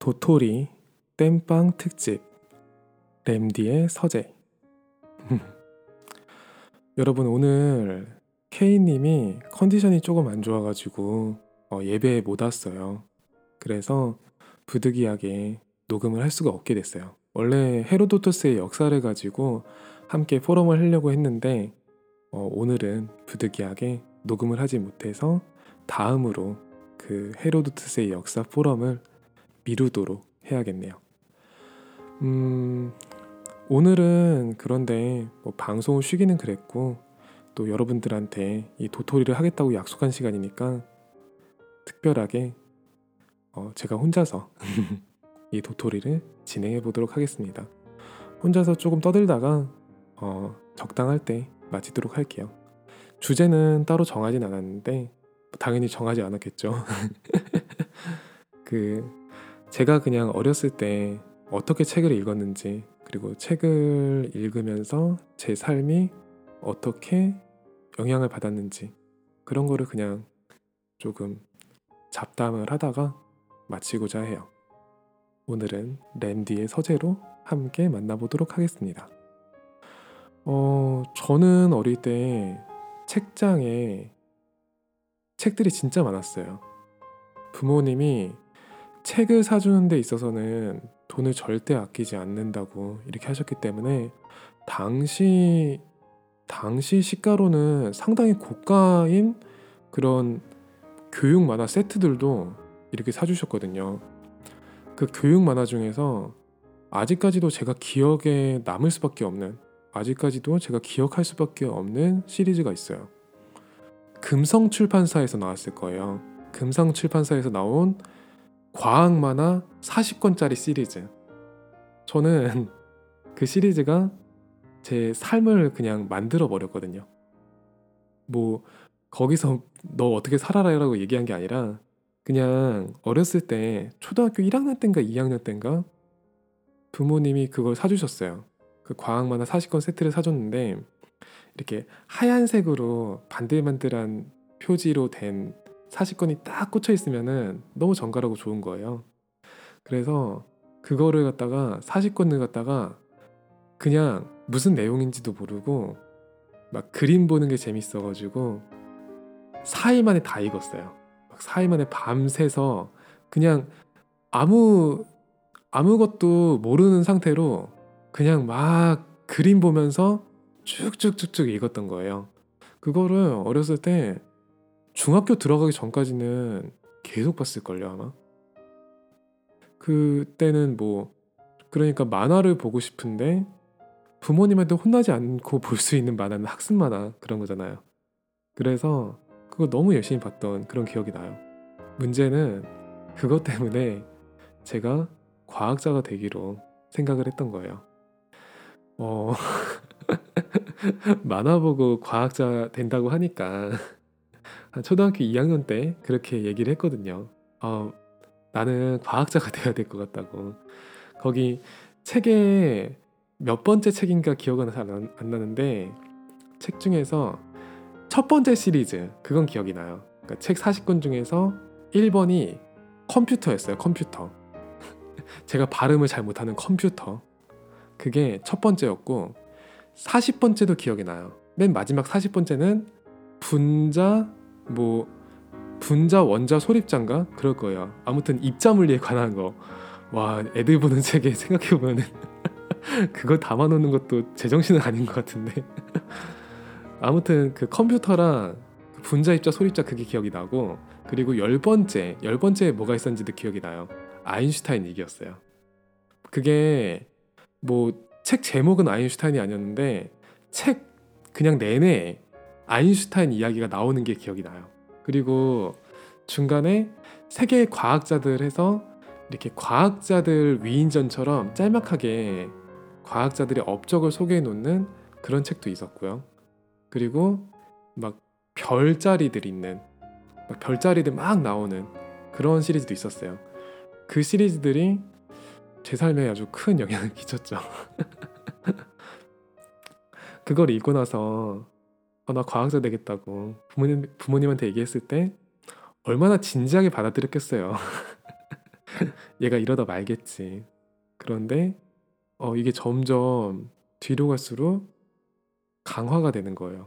도토리 땜빵 특집 램디의 서재. 여러분, 오늘 K님이 컨디션이 조금 안 좋아가지고 예배에 못 왔어요. 그래서 부득이하게 녹음을 할 수가 없게 됐어요. 원래 헤로도토스의 역사를 가지고 함께 포럼을 하려고 했는데 오늘은 부득이하게 녹음을 하지 못해서 다음으로 그 헤로도토스의 역사 포럼을 미루도록 해야겠네요. 오늘은 그런데 방송을 쉬기는 그랬고, 또 여러분들한테 이 도토리를 하겠다고 약속한 시간이니까 특별하게 제가 혼자서 이 도토리를 진행해 보도록 하겠습니다. 혼자서 조금 떠들다가 적당할 때 마치도록 할게요. 주제는 따로 정하진 않았는데 당연히 정하지 않았겠죠. 제가 그냥 어렸을 때 어떻게 책을 읽었는지, 그리고 책을 읽으면서 제 삶이 어떻게 영향을 받았는지, 그런 거를 그냥 조금 잡담을 하다가 마치고자 해요. 오늘은 랜디의 서재로 함께 만나보도록 하겠습니다. 저는 어릴 때 책장에 책들이 진짜 많았어요. 부모님이 책을 사주는 데 있어서는 돈을 절대 아끼지 않는다고 이렇게 하셨기 때문에 당시 시가로는 상당히 고가인 그런 교육 만화 세트들도 이렇게 사주셨거든요. 그 교육 만화 중에서 아직까지도 제가 기억에 남을 수밖에 없는, 아직까지도 제가 기억할 수밖에 없는 시리즈가 있어요. 금성 출판사에서 나왔을 거예요. 금성 출판사에서 나온 과학 만화 40권짜리 시리즈. 저는 그 시리즈가 제 삶을 그냥 만들어 버렸거든요. 거기서 너 어떻게 살아라라고 얘기한 게 아니라, 그냥 어렸을 때 초등학교 1학년 때인가 2학년 때인가 부모님이 그걸 사주셨어요. 그 과학 만화 40권 세트를 사줬는데, 이렇게 하얀색으로 반들반들한 표지로 된 40권이 딱 꽂혀 있으면은 너무 정갈하고 좋은 거예요. 그래서 그거를 갖다가 40권을 갖다가 그냥 무슨 내용인지도 모르고 막 그림 보는 게 재밌어가지고 4일 만에 다 읽었어요. 4일 만에 밤새서 그냥 아무것도 모르는 상태로 그냥 막 그림 보면서 쭉쭉쭉쭉 읽었던 거예요. 그거를 어렸을 때 중학교 들어가기 전까지는 계속 봤을걸요, 아마. 그때는 그러니까 만화를 보고 싶은데 부모님한테 혼나지 않고 볼 수 있는 만화는 학습 만화 그런 거잖아요. 그래서 그거 너무 열심히 봤던 그런 기억이 나요. 문제는 그것 때문에 제가 과학자가 되기로 생각을 했던 거예요. 만화 보고 과학자 된다고 하니까 한 초등학교 2학년 때 그렇게 얘기를 했거든요. 나는 과학자가 돼야 될 것 같다고. 거기 책에 몇 번째 책인가 기억은 잘 안 나는데, 책 중에서 첫 번째 시리즈 그건 기억이 나요. 그러니까 책 40권 중에서 1번이 컴퓨터였어요. 컴퓨터. 제가 발음을 잘 못하는 컴퓨터. 그게 첫 번째였고, 40번째도 기억이 나요. 맨 마지막 40번째는 분자 원자 소립자인가? 그럴 거예요. 아무튼 입자 물리에 관한 거. 와, 애들 보는 책에 생각해보면 그거 담아놓는 것도 제정신은 아닌 것 같은데. 아무튼 그 컴퓨터랑 그 분자 입자 소립자 그게 기억이 나고, 그리고 10번째에 뭐가 있었는지도 기억이 나요. 아인슈타인 얘기였어요. 그게 책 제목은 아인슈타인이 아니었는데 책 그냥 내내 아인슈타인 이야기가 나오는 게 기억이 나요. 그리고 중간에 세계 과학자들 해서 이렇게 과학자들 위인전처럼 짤막하게 과학자들의 업적을 소개해 놓는 그런 책도 있었고요. 그리고 막 별자리들 있는, 별자리들 막 나오는 그런 시리즈도 있었어요. 그 시리즈들이 제 삶에 아주 큰 영향을 끼쳤죠. 그걸 읽고 나서 나 과학자 되겠다고 부모님한테 얘기했을 때 얼마나 진지하게 받아들였겠어요. 얘가 이러다 말겠지. 그런데 이게 점점 뒤로 갈수록 강화가 되는 거예요.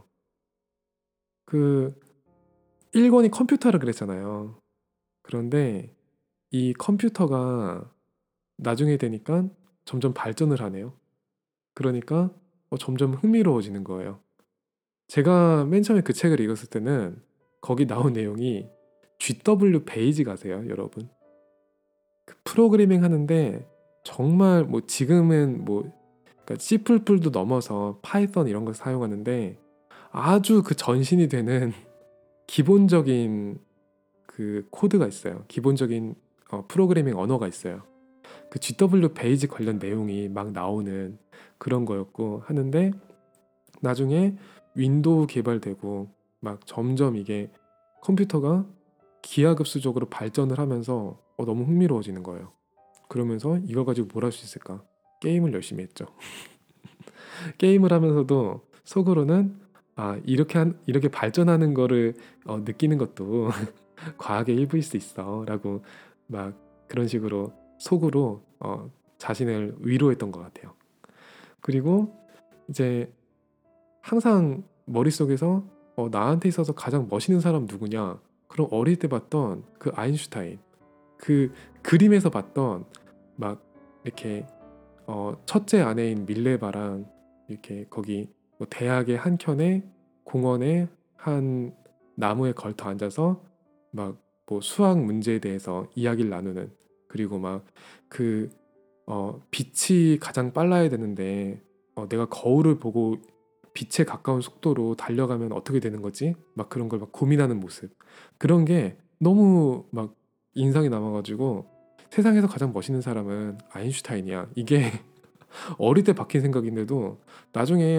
그 1권이 컴퓨터라 그랬잖아요. 그런데 이 컴퓨터가 나중에 되니까 점점 발전을 하네요. 그러니까 점점 흥미로워지는 거예요. 제가 맨 처음에 그 책을 읽었을 때는 거기 나온 내용이 GW 베이직 아세요, 여러분? 그 프로그래밍 하는데 정말 뭐 지금은 뭐 그러니까 C++도 넘어서 파이썬 이런 걸 사용하는데 아주 그 전신이 되는 기본적인 그 코드가 있어요. 기본적인 프로그래밍 언어가 있어요. 그 GW 베이직 관련 내용이 막 나오는 그런 거였고 하는데 나중에 윈도우 개발되고 막 점점 이게 컴퓨터가 기하급수적으로 발전을 하면서 너무 흥미로워지는 거예요. 그러면서 이걸 가지고 뭘 할 수 있을까? 게임을 열심히 했죠. 게임을 하면서도 속으로는 이렇게 발전하는 거를 느끼는 것도 과학의 일부일 수 있어라고 막 그런 식으로 속으로 자신을 위로했던 것 같아요. 그리고 이제 항상 머릿속에서 나한테 있어서 가장 멋있는 사람 누구냐? 그럼 어릴 때 봤던 그 아인슈타인, 그 그림에서 봤던 막 이렇게 첫째 아내인 밀레바랑 이렇게 거기 뭐 대학의 한켠에 공원에 한 나무에 걸터 앉아서 막 뭐 수학 문제에 대해서 이야기를 나누는 그리고 막 그 빛이 가장 빨라야 되는데 내가 거울을 보고 빛에 가까운 속도로 달려가면 어떻게 되는 거지? 막 그런 걸 막 고민하는 모습 그런 게 너무 막 인상이 남아가지고 세상에서 가장 멋있는 사람은 아인슈타인이야. 이게 어릴 때 박힌 생각인데도 나중에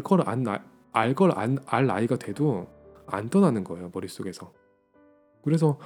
알 나이가 돼도 안 떠나는 거예요 머릿속에서. 그래서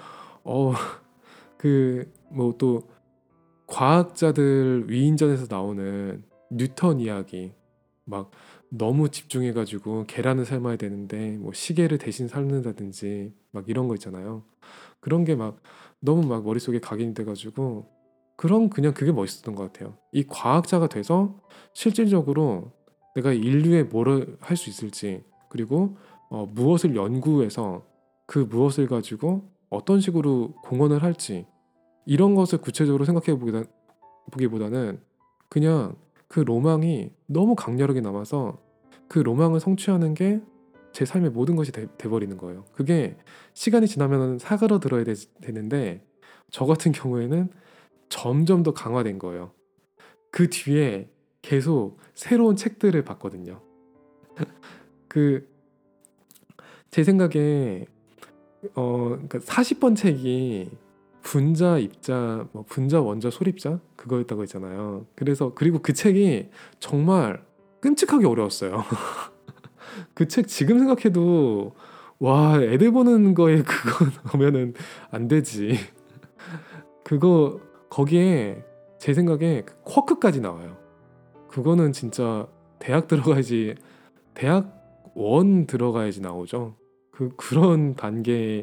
그 뭐 또 과학자들 위인전에서 나오는 뉴턴 이야기 막 너무 집중해가지고 계란을 삶아야 되는데 뭐 시계를 대신 삶는다든지 막 이런 거 있잖아요. 그런 게 막 너무 막 머릿속에 각인이 돼가지고 그냥 그게 멋있었던 것 같아요. 이 과학자가 돼서 실질적으로 내가 인류에 뭘 할 수 있을지 그리고 무엇을 연구해서 그 무엇을 가지고 어떤 식으로 공헌을 할지 이런 것을 구체적으로 보기보다는 그냥 그 로망이 너무 강렬하게 남아서 그 로망을 성취하는 게 제 삶의 모든 것이 돼버리는 거예요. 그게 시간이 지나면 사그러들어야 되는데 저 같은 경우에는 점점 더 강화된 거예요. 그 뒤에 계속 새로운 책들을 봤거든요. 그 제 생각에 그러니까 40번 책이 분자, 입자, 뭐 분자, 원자, 소립자 그거였다고 했잖아요. 그리고 그 책이 정말 끔찍하게 어려웠어요. 그 책 지금 생각해도 와 애들 보는 거에 그거 보면은 안 되지. 그거 거기에 제 생각에 그 쿼크까지 나와요. 그거는 진짜 대학 들어가야지 대학 원 들어가야지 나오죠. 그런 단계의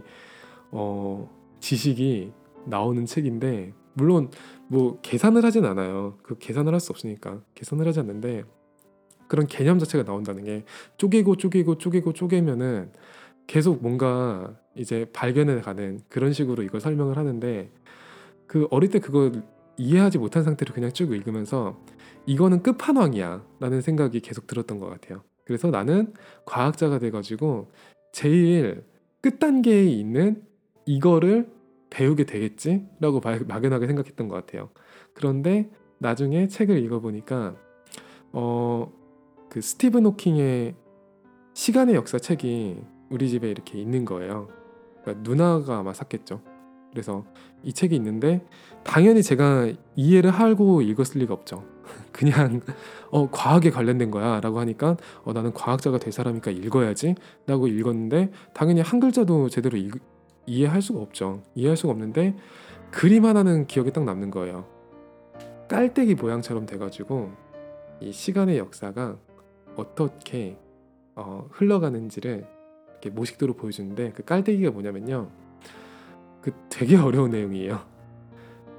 지식이 나오는 책인데 물론 뭐 계산을 하진 않아요. 그 계산을 할 수 없으니까 계산을 하지 않는데 그런 개념 자체가 나온다는 게 쪼개고 쪼개면은 계속 뭔가 이제 발견해 가는 그런 식으로 이걸 설명을 하는데 그 어릴 때 그거 이해하지 못한 상태로 그냥 쭉 읽으면서 이거는 끝판왕이야 라는 생각이 계속 들었던 것 같아요. 그래서 나는 과학자가 돼가지고 제일 끝단계에 있는 이거를 배우게 되겠지 라고 막연하게 생각했던 것 같아요. 그런데 나중에 책을 읽어보니까 그 스티븐 호킹의 시간의 역사 책이 우리 집에 이렇게 있는 거예요. 그러니까 누나가 아마 샀겠죠. 그래서 이 책이 있는데 당연히 제가 이해를 하고 읽었을 리가 없죠. 그냥 과학에 관련된 거야 라고 하니까 나는 과학자가 될 사람이니까 읽어야지 라고 읽었는데 당연히 한 글자도 제대로 이해할 수가 없죠. 이해할 수가 없는데 그림 하나는 기억에 딱 남는 거예요. 깔때기 모양처럼 돼가지고 이 시간의 역사가 어떻게 흘러가는지를 이렇게 모식도로 보여주는데 그 깔때기가 뭐냐면요. 그 되게 어려운 내용이에요.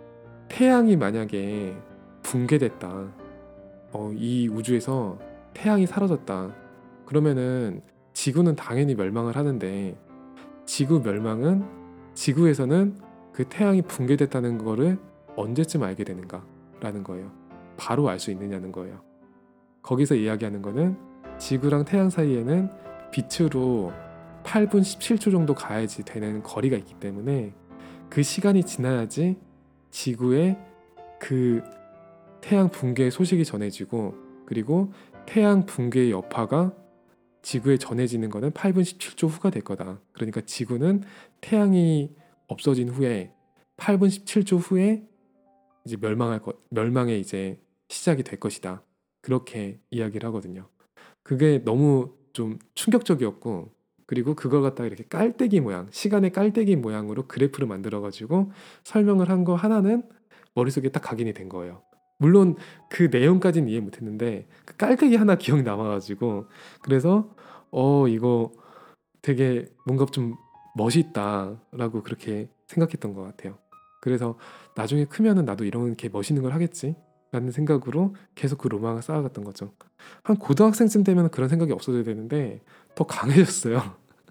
태양이 만약에 붕괴됐다, 이 우주에서 태양이 사라졌다, 그러면은 지구는 당연히 멸망을 하는데, 지구 멸망은, 지구에서는 그 태양이 붕괴됐다는 거를 언제쯤 알게 되는가 라는 거예요. 바로 알 수 있느냐는 거예요. 거기서 이야기하는 거는 지구랑 태양 사이에는 빛으로 8분 17초 정도 가야지 되는 거리가 있기 때문에, 그 시간이 지나야지 지구에 그 태양 붕괴의 소식이 전해지고, 그리고 태양 붕괴의 여파가 지구에 전해지는 거는 8분 17초 후가 될 거다. 그러니까 지구는 태양이 없어진 후에 8분 17초 후에 이제 멸망의 이제 시작이 될 것이다. 그렇게 이야기를 하거든요. 그게 너무 좀 충격적이었고, 그리고 그걸 갖다가 이렇게 깔때기 모양, 시간의 깔때기 모양으로 그래프를 만들어 가지고 설명을 한 거 하나는 머릿속에 딱 각인이 된 거예요. 물론 그 내용까지는 이해 못했는데 그 깔때기 하나 기억 남아가지고, 그래서 이거 되게 뭔가 좀 멋있다라고 그렇게 생각했던 것 같아요. 그래서 나중에 크면은 나도 이렇게 멋있는 걸 하겠지 라는 생각으로 계속 그 로망을 쌓아갔던 거죠. 한 고등학생쯤 되면 그런 생각이 없어져야 되는데 더 강해졌어요.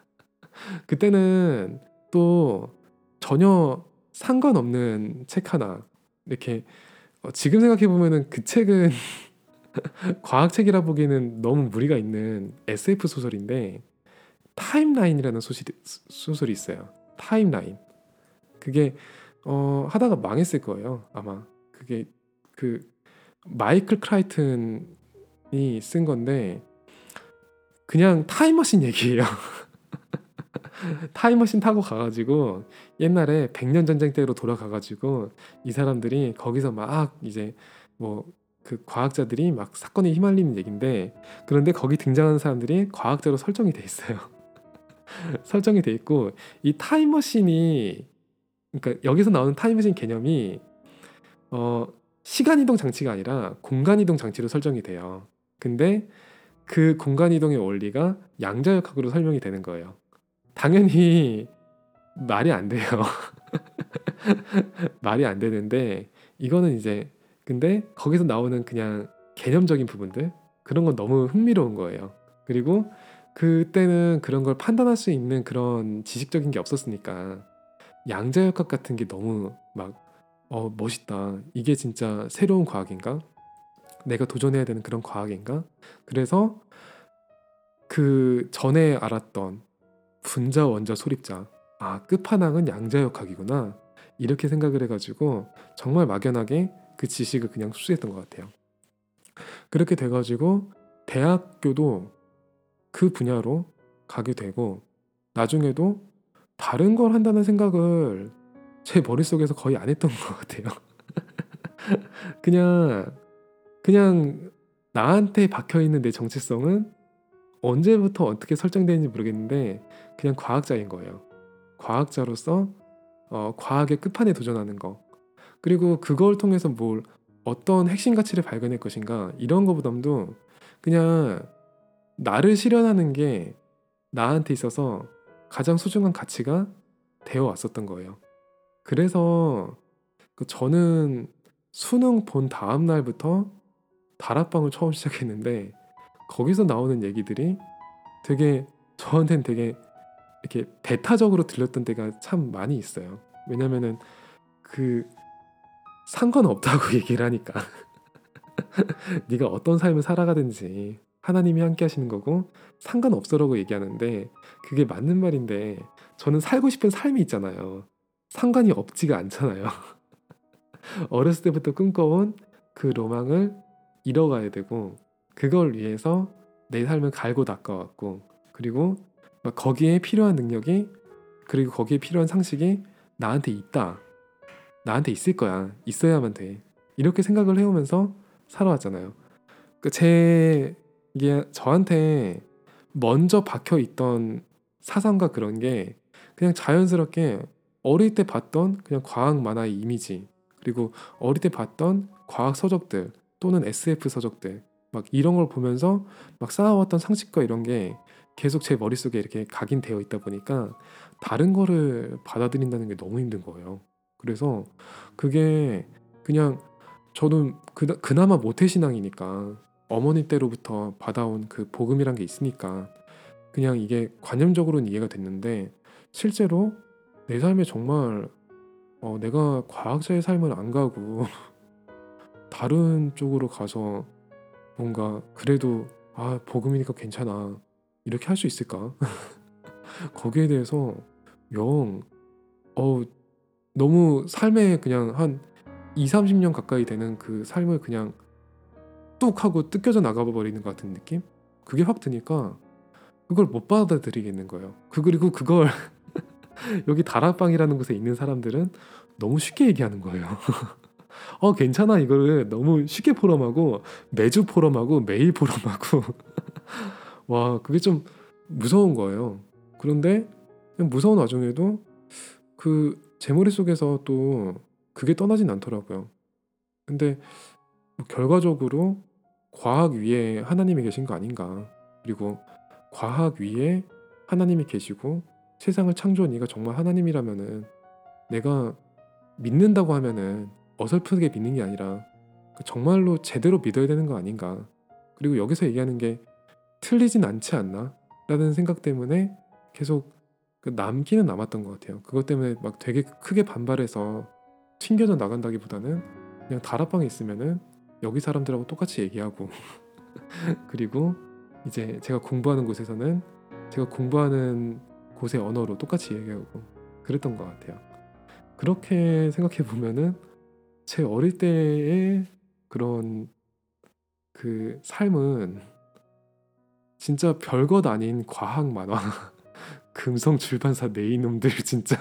그때는 또 전혀 상관없는 책 하나, 이렇게 지금 생각해 보면은 그 책은 과학책이라 보기에는 너무 무리가 있는 SF 소설인데, 타임라인이라는 소설이 있어요. 타임라인. 그게 하다가 망했을 거예요, 아마. 그게 그 마이클 크라이튼이 쓴 건데, 그냥 타임머신 얘기예요. 타임머신 타고 가가지고 옛날에 100년 전쟁 때로 돌아가가지고 이 사람들이 거기서 막 이제 뭐 그 과학자들이 막 사건에 휘말리는 얘긴데, 그런데 거기 등장하는 사람들이 과학자로 설정이 돼 있어요. 설정이 돼 있고, 이 타임머신이, 그러니까 여기서 나오는 타임머신 개념이 시간 이동 장치가 아니라 공간 이동 장치로 설정이 돼요. 근데 그 공간 이동의 원리가 양자역학으로 설명이 되는 거예요. 당연히 말이 안 돼요. 말이 안 되는데, 이거는 이제, 근데 거기서 나오는 그냥 개념적인 부분들, 그런 건 너무 흥미로운 거예요. 그리고 그때는 그런 걸 판단할 수 있는 그런 지식적인 게 없었으니까 양자역학 같은 게 너무 막 멋있다, 이게 진짜 새로운 과학인가, 내가 도전해야 되는 그런 과학인가. 그래서 그 전에 알았던 분자 원자 소립자, 끝판왕은 양자역학이구나, 이렇게 생각을 해가지고 정말 막연하게 그 지식을 그냥 흡수했던 것 같아요. 그렇게 돼가지고 대학교도 그 분야로 가게 되고, 나중에도 다른 걸 한다는 생각을 제 머릿속에서 거의 안 했던 것 같아요. 그냥 그냥 나한테 박혀있는 내 정체성은 언제부터 어떻게 설정되는지 모르겠는데 그냥 과학자인 거예요. 과학자로서 과학의 끝판에 도전하는 거, 그리고 그걸 통해서 어떤 핵심 가치를 발견할 것인가, 이런 거보다도 그냥 나를 실현하는 게 나한테 있어서 가장 소중한 가치가 되어 왔었던 거예요. 그래서 저는 수능 본 다음 날부터 다락방을 처음 시작했는데, 거기서 나오는 얘기들이 되게 저한테는 되게 이렇게 배타적으로 들렸던 때가 참 많이 있어요. 왜냐면은 그 상관없다고 얘기를 하니까. 네가 어떤 삶을 살아가든지 하나님이 함께 하시는 거고 상관없어라고 얘기하는데, 그게 맞는 말인데 저는 살고 싶은 삶이 있잖아요. 상관이 없지가 않잖아요. 어렸을 때부터 꿈꿔온 그 로망을 이뤄가야 되고, 그걸 위해서 내 삶을 갈고 닦아왔고, 그리고 막 거기에 필요한 능력이, 그리고 거기에 필요한 상식이 나한테 있다, 나한테 있을 거야, 있어야만 돼, 이렇게 생각을 해오면서 살아왔잖아요. 이게 저한테 먼저 박혀 있던 사상과 그런 게 그냥 자연스럽게 어릴 때 봤던 그냥 과학 만화의 이미지, 그리고 어릴 때 봤던 과학 서적들 또는 SF 서적들, 막 이런 걸 보면서 막 쌓아왔던 상식과 이런 게 계속 제 머릿속에 이렇게 각인되어 있다 보니까 다른 거를 받아들인다는 게 너무 힘든 거예요. 그래서 그게 그냥 저는 그나마 모태신앙이니까 어머니 때로부터 받아온 그 복음이란 게 있으니까 그냥 이게 관념적으로는 이해가 됐는데 실제로 내 삶에 정말 내가 과학자의 삶을 안 가고 다른 쪽으로 가서 뭔가 그래도 복음이니까 괜찮아 이렇게 할 수 있을까? 거기에 대해서 영 너무 삶에 그냥 한 2, 30년 가까이 되는 그 삶을 그냥 뚝 하고 뜯겨져 나가버리는 것 같은 느낌? 그게 확 드니까 그걸 못 받아들이겠는 거예요. 그리고 그걸 여기 다락방이라는 곳에 있는 사람들은 너무 쉽게 얘기하는 거예요. 괜찮아 이거를 너무 쉽게 포럼하고 매주 포럼하고 매일 포럼하고 와 그게 좀 무서운 거예요. 그런데 그냥 무서운 와중에도 제 머릿속에서 또 그게 떠나진 않더라고요. 근데 뭐 결과적으로 과학 위에 하나님이 계신 거 아닌가, 그리고 과학 위에 하나님이 계시고 세상을 창조한 이가 정말 하나님이라면은 내가 믿는다고 하면은 어설프게 믿는 게 아니라 정말로 제대로 믿어야 되는 거 아닌가. 그리고 여기서 얘기하는 게 틀리진 않지 않나 라는 생각 때문에 계속 남기는 남았던 것 같아요. 그것 때문에 막 되게 크게 반발해서 튕겨져 나간다기보다는 그냥 다락방에 있으면은 여기 사람들하고 똑같이 얘기하고 그리고 이제 제가 공부하는 곳에서는 제가 공부하는 곳의 언어로 똑같이 얘기하고 그랬던 것 같아요. 그렇게 생각해 보면은 제 어릴 때의 그런 그 삶은 진짜 별것 아닌 과학 만화 금성 출판사 네 이놈들 진짜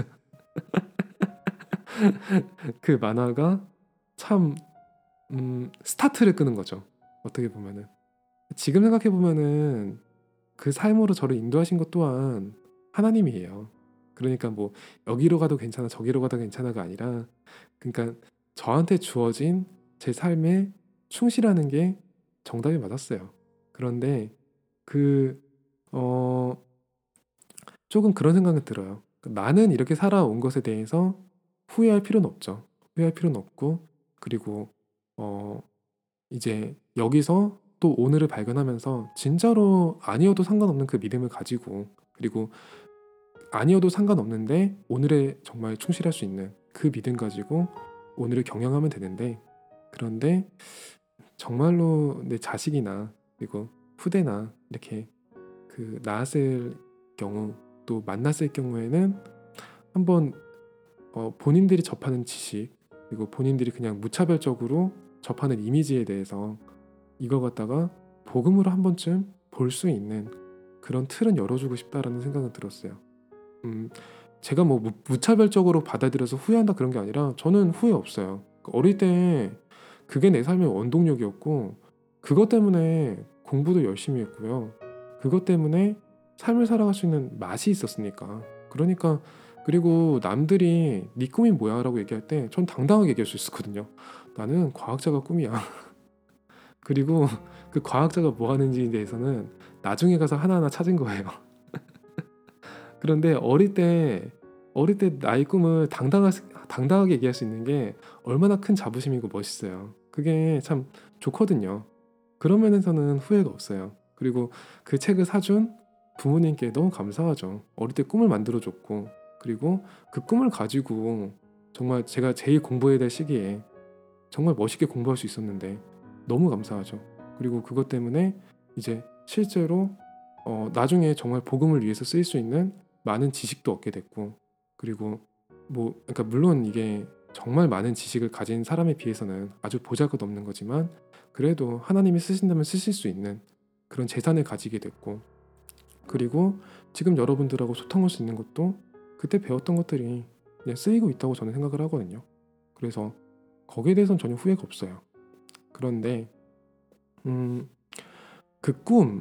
그 만화가 참 스타트를 끄는 거죠. 어떻게 보면은 지금 생각해 보면은 그 삶으로 저를 인도하신 것 또한 하나님이에요. 그러니까 뭐 여기로 가도 괜찮아 저기로 가도 괜찮아가 아니라 그러니까 저한테 주어진 제 삶에 충실하는 게 정답이 맞았어요. 그런데 그 어, 조금 그런 생각은 들어요. 나는 이렇게 살아온 것에 대해서 후회할 필요는 없죠. 후회할 필요는 없고 그리고 어, 이제 여기서 또 오늘을 발견하면서 진짜로 아니어도 상관없는 그 믿음을 가지고 그리고 아니어도 상관없는데 오늘에 정말 충실할 수 있는 그 믿음 가지고 오늘을 경영하면 되는데 그런데 정말로 내 자식이나 그리고 후대나 이렇게 낳았을 경우 또 만났을 경우에는 한번 본인들이 접하는 지식 그리고 본인들이 그냥 무차별적으로 접하는 이미지에 대해서 이걸 갖다가 복음으로 한 번쯤 볼 수 있는 그런 틀은 열어주고 싶다라는 생각은 들었어요. 제가 뭐 무차별적으로 받아들여서 후회한다 그런 게 아니라 저는 후회 없어요. 어릴 때 그게 내 삶의 원동력이었고 그것 때문에 공부도 열심히 했고요. 그것 때문에 삶을 살아갈 수 있는 맛이 있었으니까. 그러니까 그리고 남들이 네 꿈이 뭐야 라고 얘기할 때 전 당당하게 얘기할 수 있었거든요. 나는 과학자가 꿈이야. 그리고 그 과학자가 뭐 하는지에 대해서는 나중에 가서 하나하나 찾은 거예요. 그런데 어릴 때 나의 꿈을 당당하게 얘기할 수 있는 게 얼마나 큰 자부심이고 멋있어요. 그게 참 좋거든요. 그런 면에서는 후회가 없어요. 그리고 그 책을 사준 부모님께 너무 감사하죠. 어릴 때 꿈을 만들어줬고 그리고 그 꿈을 가지고 정말 제가 제일 공부해야 될 시기에 정말 멋있게 공부할 수 있었는데 너무 감사하죠. 그리고 그것 때문에 이제 실제로 나중에 정말 복음을 위해서 쓰일 수 있는 많은 지식도 얻게 됐고 그리고 뭐 그러니까 물론 이게 정말 많은 지식을 가진 사람에 비해서는 아주 보잘것없는 거지만 그래도 하나님이 쓰신다면 쓰실 수 있는 그런 재산을 가지게 됐고 그리고 지금 여러분들하고 소통할 수 있는 것도 그때 배웠던 것들이 그냥 쓰이고 있다고 저는 생각을 하거든요. 그래서 거기에 대해서는 전혀 후회가 없어요. 그런데 그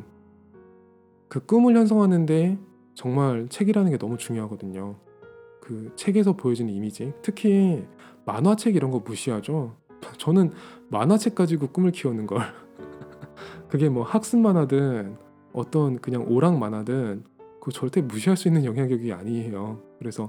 꿈을 형성하는데 정말 책이라는 게 너무 중요하거든요. 그 책에서 보여지는 이미지, 특히 만화책 이런 거 무시하죠. 저는 만화책 가지고 꿈을 키우는 걸 그게 뭐 학습 만화든 어떤 그냥 오락 만화든 그거 절대 무시할 수 있는 영향력이 아니에요. 그래서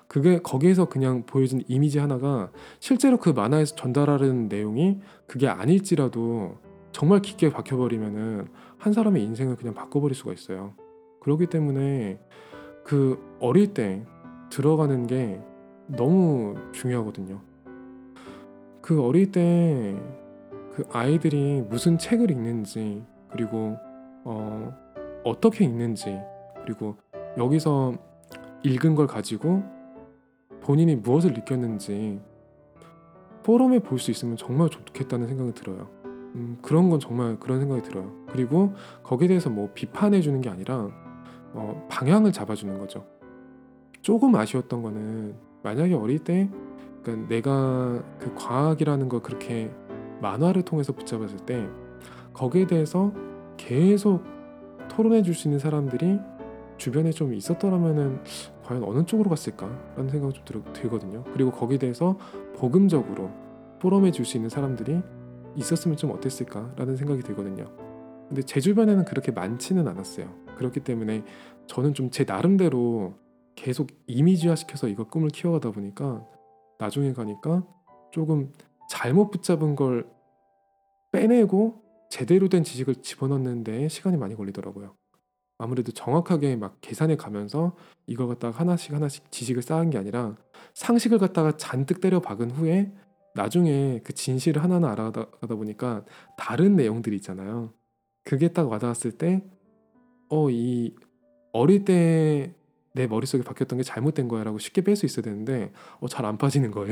그게 거기에서 그냥 보여준 이미지 하나가 실제로 그 만화에서 전달하는 내용이 그게 아닐지라도 정말 깊게 박혀버리면은 한 사람의 인생을 그냥 바꿔버릴 수가 있어요. 그렇기 때문에 그 어릴 때 들어가는 게 너무 중요하거든요. 그 어릴 때 그 아이들이 무슨 책을 읽는지, 그리고 어떻게 읽는지, 그리고 여기서 읽은 걸 가지고 본인이 무엇을 느꼈는지 포럼에 볼 수 있으면 정말 좋겠다는 생각이 들어요. 그런 건 정말 그런 생각이 들어요. 그리고 거기에 대해서 뭐 비판해 주는 게 아니라 방향을 잡아주는 거죠. 조금 아쉬웠던 거는, 만약에 어릴 때 그러니까 내가 그 과학이라는 걸 그렇게 만화를 통해서 붙잡았을 때 거기에 대해서 계속 토론해 줄 수 있는 사람들이 주변에 좀 있었더라면은 과연 어느 쪽으로 갔을까라는 생각이 좀 들거든요. 그리고 거기에 대해서 복음적으로 포럼해 줄 수 있는 사람들이 있었으면 좀 어땠을까라는 생각이 들거든요. 근데 제 주변에는 그렇게 많지는 않았어요. 그렇기 때문에 저는 좀 제 나름대로 계속 이미지화 시켜서 이거 꿈을 키워가다 보니까 나중에 가니까 조금 잘못 붙잡은 걸 빼내고 제대로 된 지식을 집어넣는 데 시간이 많이 걸리더라고요. 아무래도 정확하게 막 계산해 가면서 이걸 갖다가 하나씩 하나씩 지식을 쌓은 게 아니라 상식을 갖다가 잔뜩 때려 박은 후에 나중에 그 진실을 하나하나 알아가다 보니까 다른 내용들이 있잖아요. 그게 딱 와닿았을 때 이 어릴 때 내 머릿속에 박혔던 게 잘못된 거야라고 쉽게 뺄 수 있어야 되는데 잘 안 빠지는 거예요.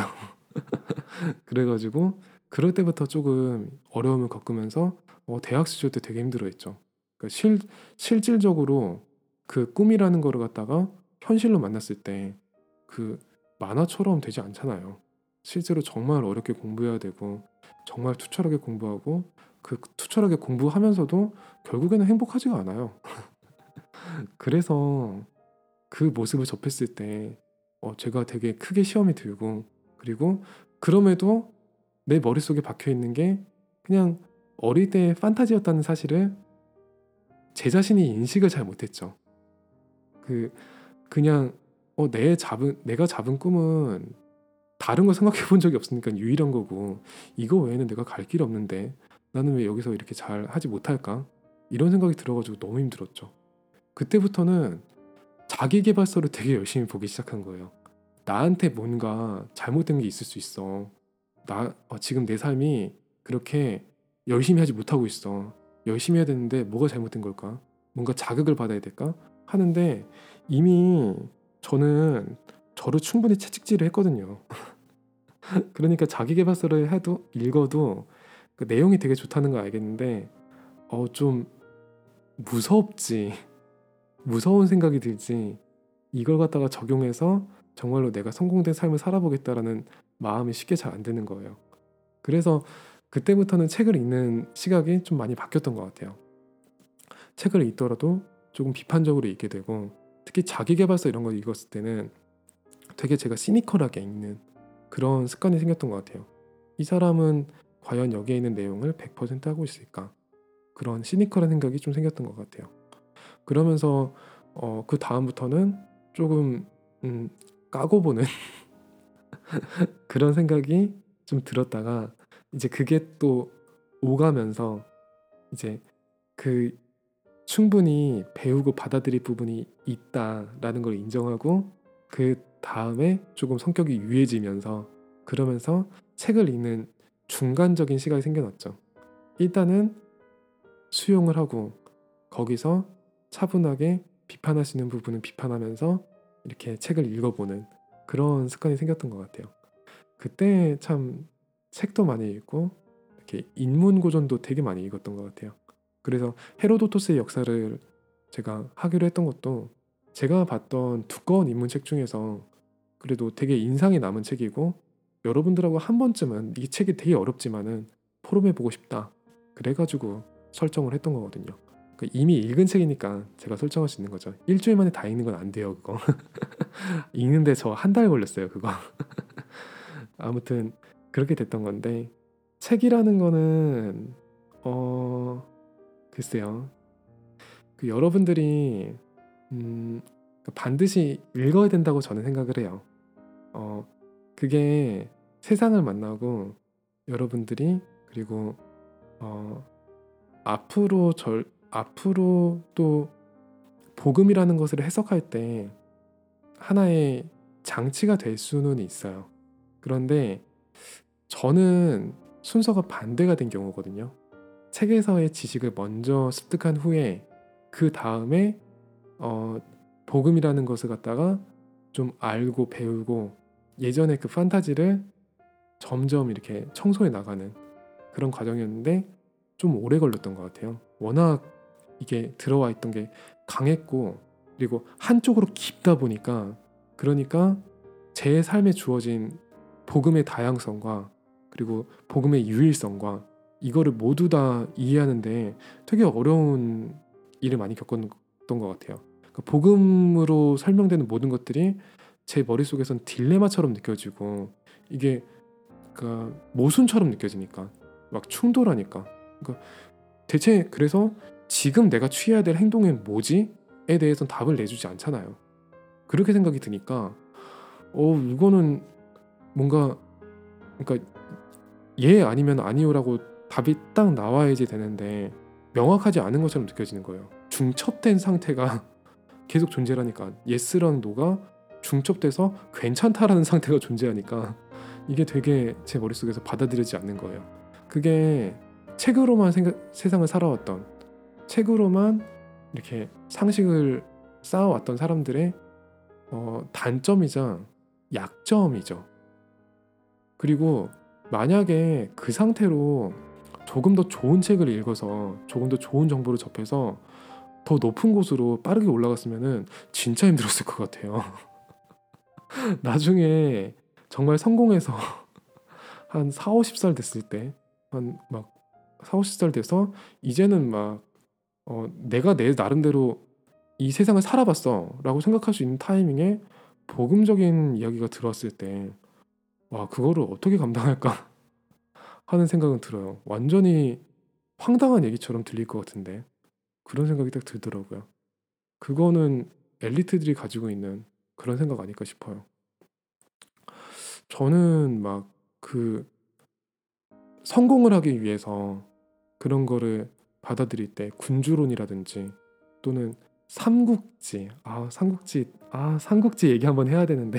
그래가지고 그럴 때부터 조금 어려움을 겪으면서 대학 시절 때 되게 힘들어했죠. 그러니까 실질적으로 그 꿈이라는 거를 갖다가 현실로 만났을 때 그 만화처럼 되지 않잖아요. 실제로 정말 어렵게 공부해야 되고 정말 투철하게 공부하고 그 투철하게 공부하면서도 결국에는 행복하지가 않아요. 그래서 그 모습을 접했을 때 제가 되게 크게 시험이 들고, 그리고 그럼에도 내 머릿속에 박혀 있는 게 그냥 어릴 때의 판타지였다는 사실을 제 자신이 인식을 잘 못했죠. 그 그냥 내가 잡은 꿈은 다른 거 생각해 본 적이 없으니까 유일한 거고, 이거 외에는 내가 갈 길이 없는데 나는 왜 여기서 이렇게 잘 하지 못할까? 이런 생각이 들어가지고 너무 힘들었죠. 그때부터는 자기계발서를 되게 열심히 보기 시작한 거예요. 나한테 뭔가 잘못된 게 있을 수 있어. 지금 내 삶이 그렇게 열심히 하지 못하고 있어. 열심히 해야 되는데 뭐가 잘못된 걸까? 뭔가 자극을 받아야 될까? 하는데 이미 저는 저를 충분히 채찍질을 했거든요. 그러니까 자기계발서를 해도 읽어도 그 내용이 되게 좋다는 걸 알겠는데 좀 무섭지. 무서운 생각이 들지. 이걸 갖다가 적용해서 정말로 내가 성공된 삶을 살아보겠다라는 마음이 쉽게 잘 안 드는 거예요. 그래서 그때부터는 책을 읽는 시각이 좀 많이 바뀌었던 것 같아요. 책을 읽더라도 조금 비판적으로 읽게 되고, 특히 자기계발서 이런 거 읽었을 때는 되게 제가 시니컬하게 읽는 그런 습관이 생겼던 것 같아요. 이 사람은 과연 여기에 있는 내용을 100% 하고 있을까? 그런 시니컬한 생각이 좀 생겼던 것 같아요. 그러면서 그 다음부터는 조금 까고 보는 그런 생각이 좀 들었다가, 이제 그게 또 오가면서 이제 그 충분히 배우고 받아들일 부분이 있다라는 걸 인정하고, 그 다음에 조금 성격이 유해지면서, 그러면서 책을 읽는 중간적인 시각이 생겨났죠. 일단은 수용을 하고 거기서 차분하게 비판할 수 있는 부분은 비판하면서 이렇게 책을 읽어보는 그런 습관이 생겼던 것 같아요. 그때 참 책도 많이 읽고 이렇게 인문 고전도 되게 많이 읽었던 것 같아요. 그래서 헤로도토스의 역사를 제가 하기로 했던 것도 제가 봤던 두꺼운 인문책 중에서 그래도 되게 인상이 남은 책이고, 여러분들하고 한 번쯤은 이 책이 되게 어렵지만은 포럼해보고 싶다 그래가지고 설정을 했던 거거든요. 이미 읽은 책이니까 제가 설정할 수 있는 거죠. 일주일 만에 다 읽는 건 안 돼요, 그거. 읽는데 저 한 달 걸렸어요, 그거. 아무튼 그렇게 됐던 건데, 책이라는 거는 글쎄요. 그 여러분들이 반드시 읽어야 된다고 저는 생각을 해요. 그게 세상을 만나고 여러분들이 그리고 앞으로 또 복음이라는 것을 해석할 때 하나의 장치가 될 수는 있어요. 그런데 저는 순서가 반대가 된 경우거든요. 책에서의 지식을 먼저 습득한 후에 그 다음에 복음이라는 것을 갖다가 좀 알고 배우고 예전에 그 판타지를 점점 이렇게 청소해 나가는 그런 과정이었는데 좀 오래 걸렸던 것 같아요. 워낙 이게 들어와 있던 게 강했고 그리고 한쪽으로 깊다 보니까 그러니까 제 삶에 주어진 복음의 다양성과 그리고 복음의 유일성과 이거를 모두 다 이해하는데 되게 어려운 일을 많이 겪었던 것 같아요. 그러니까 복음으로 설명되는 모든 것들이 제 머릿속에선 딜레마처럼 느껴지고 이게 그러니까 모순처럼 느껴지니까 막 충돌하니까 그러니까 대체 그래서 지금 내가 취해야 될 행동이 뭐지? 에 대해서는 답을 내주지 않잖아요. 그렇게 생각이 드니까 이거는 뭔가 그러니까 예 아니면 아니요라고 답이 딱 나와야지 되는데 명확하지 않은 것처럼 느껴지는 거예요. 중첩된 상태가 계속 존재하니까 예스랑 노가 중첩돼서 괜찮다라는 상태가 존재하니까 이게 되게 제 머릿속에서 받아들여지지 않는 거예요. 그게 책으로만 세상을 살아왔던 책으로만 이렇게 상식을 쌓아왔던 사람들의 단점이자 약점이죠. 그리고 만약에 그 상태로 조금 더 좋은 책을 읽어서 조금 더 좋은 정보를 접해서 더 높은 곳으로 빠르게 올라갔으면 진짜 힘들었을 것 같아요. 나중에 정말 성공해서 한 4, 50살 됐을 때 한 막 4, 50살 돼서 이제는 막 내가 내 나름대로 이 세상을 살아봤어 라고 생각할 수 있는 타이밍에 복음적인 이야기가 들어왔을 때 와 그거를 어떻게 감당할까 하는 생각은 들어요. 완전히 황당한 얘기처럼 들릴 것 같은데 그런 생각이 딱 들더라고요. 그거는 엘리트들이 가지고 있는 그런 생각 아닐까 싶어요. 저는 막 그 성공을 하기 위해서 그런 거를 받아들일 때 군주론이라든지 또는 삼국지 얘기 한번 해야 되는데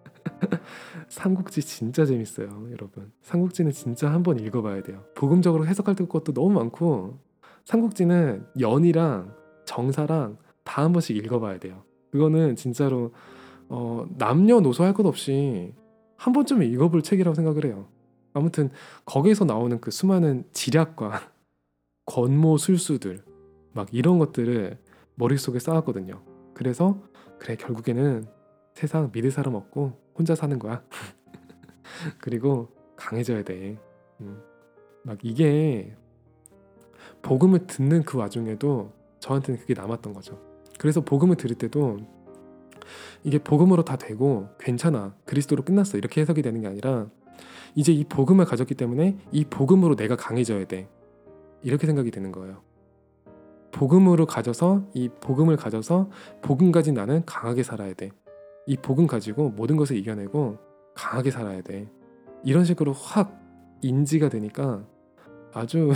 삼국지 진짜 재밌어요, 여러분. 삼국지는 진짜 한번 읽어봐야 돼요. 복음적으로 해석할 것도 너무 많고 삼국지는 연이랑 정사랑 다 한 번씩 읽어봐야 돼요. 그거는 진짜로 남녀노소 할 것 없이 한 번쯤은 읽어볼 책이라고 생각을 해요. 아무튼 거기서 나오는 그 수많은 지략과 권모술수들 막 이런 것들을 머릿속에 쌓았거든요. 그래서 그래 결국에는 세상 믿을 사람 없고 혼자 사는 거야. 그리고 강해져야 돼. 막 이게 복음을 듣는 그 와중에도 저한테는 그게 남았던 거죠. 그래서 복음을 들을 때도 이게 복음으로 다 되고 괜찮아 그리스도로 끝났어 이렇게 해석이 되는 게 아니라 이제 이 복음을 가졌기 때문에 이 복음으로 내가 강해져야 돼 이렇게 생각이 되는 거예요. 복음을 가져서 복음 가진 나는 강하게 살아야 돼. 이 복음 가지고 모든 것을 이겨내고 강하게 살아야 돼. 이런 식으로 확 인지가 되니까 아주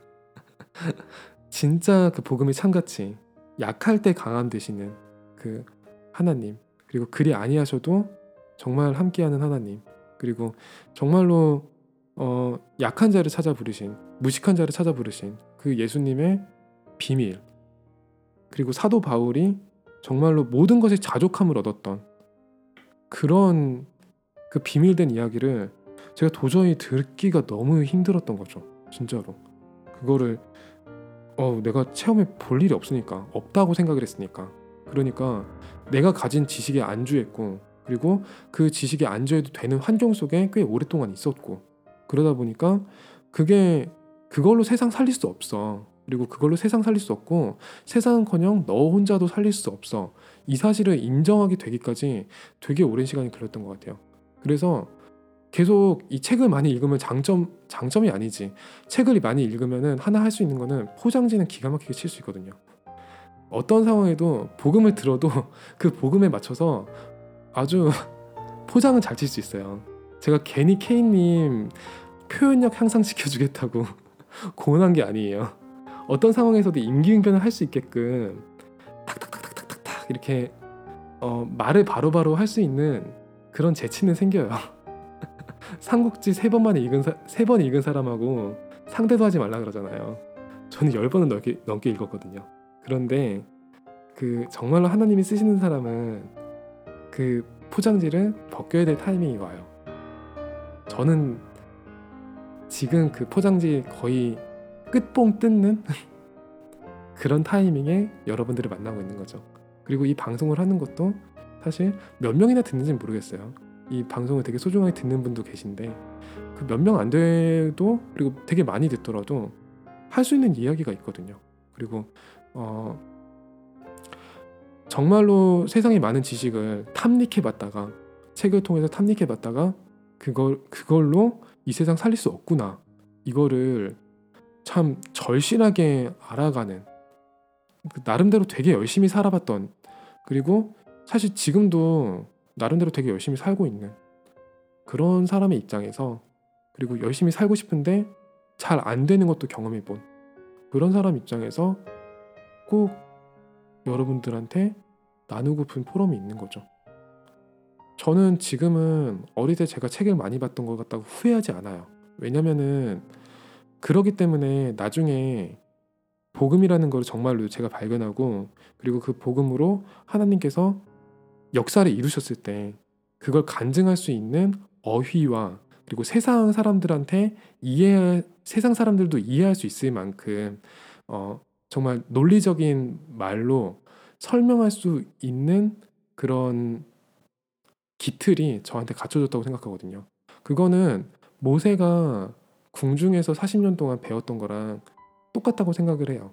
진짜 그 복음이 참같이 약할 때 강함 되시는 그 하나님 그리고 그리 아니하셔도 정말 함께하는 하나님 그리고 정말로 약한 자를 찾아 부르신 무식한 자를 찾아 부르신 그 예수님의 비밀 그리고 사도 바울이 정말로 모든 것에 자족함을 얻었던 그런 그 비밀된 이야기를 제가 도저히 듣기가 너무 힘들었던 거죠. 진짜로 그거를 내가 체험해 볼 일이 없다고 생각을 했으니까 그러니까 내가 가진 지식에 안주했고 그리고 그 지식에 안주해도 되는 환경 속에 꽤 오랫동안 있었고 그러다 보니까 그걸로 세상 살릴 수 없어. 그리고 그걸로 세상 살릴 수 없고 세상은커녕 너 혼자도 살릴 수 없어. 이 사실을 인정하게 되기까지 되게 오랜 시간이 걸렸던 것 같아요. 그래서 계속 이 책을 많이 읽으면 장점이 아니지. 책을 많이 읽으면은 하나 할 수 있는 거는 포장지는 기가 막히게 칠 수 있거든요. 어떤 상황에도 복음을 들어도 그 복음에 맞춰서 아주 포장은 잘 칠 수 있어요. 제가 괜히 K님 표현력 향상시켜주겠다고 고언한 게 아니에요. 어떤 상황에서도 임기응변을 할 수 있게끔 탁탁탁탁탁탁 이렇게 말을 바로바로 할 수 있는 그런 재치는 생겨요. 삼국지 3번 읽은 사람하고 상대도 하지 말라 그러잖아요. 저는 10번은 넘게 읽었거든요. 그런데 그 정말로 하나님이 쓰시는 사람은 그 포장지를 벗겨야 될 타이밍이 와요. 저는 지금 그 포장지 거의 끝봉 뜯는 그런 타이밍에 여러분들을 만나고 있는 거죠. 그리고 이 방송을 하는 것도 사실 몇 명이나 듣는지는 모르겠어요. 이 방송을 되게 소중하게 듣는 분도 계신데 그 몇 명 안 돼도, 그리고 되게 많이 듣더라도 할 수 있는 이야기가 있거든요. 그리고 정말로 세상에 많은 지식을 탐닉해봤다가, 책을 통해서 탐닉해봤다가 그걸로 이 세상 살릴 수 없구나, 이거를 참 절실하게 알아가는, 나름대로 되게 열심히 살아봤던, 그리고 사실 지금도 나름대로 되게 열심히 살고 있는 그런 사람의 입장에서, 그리고 열심히 살고 싶은데 잘 안 되는 것도 경험해본 그런 사람 입장에서 꼭 여러분들한테 나누고픈 포럼이 있는 거죠. 저는 지금은 어릴 때 제가 책을 많이 봤던 것 같다고 후회하지 않아요. 왜냐면은 그러기 때문에 나중에 복음이라는 걸 정말로 제가 발견하고, 그리고 그 복음으로 하나님께서 역사를 이루셨을 때 그걸 간증할 수 있는 어휘와, 그리고 세상 사람들한테 세상 사람들도 이해할 수 있을 만큼 정말 논리적인 말로 설명할 수 있는 그런 기틀이 저한테 갖춰졌다고 생각하거든요. 그거는 모세가 궁중에서 40년 동안 배웠던 거랑 똑같다고 생각을 해요.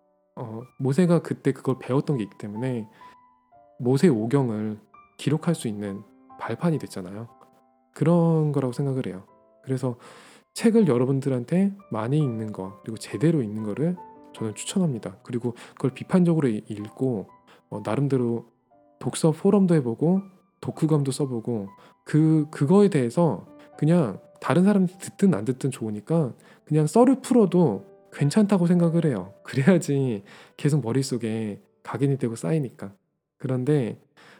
모세가 그때 그걸 배웠던 게 있기 때문에 모세 오경을 기록할 수 있는 발판이 됐잖아요. 그런 거라고 생각을 해요. 그래서 책을 여러분들한테 많이 읽는 거, 그리고 제대로 읽는 거를 저는 추천합니다. 그리고 그걸 비판적으로 읽고 나름대로 독서 포럼도 해보고 독후감도 써보고, 그거에 대해서 그냥 다른 사람이 듣든 안 듣든 좋으니까 그냥 썰을 풀어도 괜찮다고 생각을 해요. 그래야지 계속 머릿속에 각인이 되고 쌓이니까. 그런데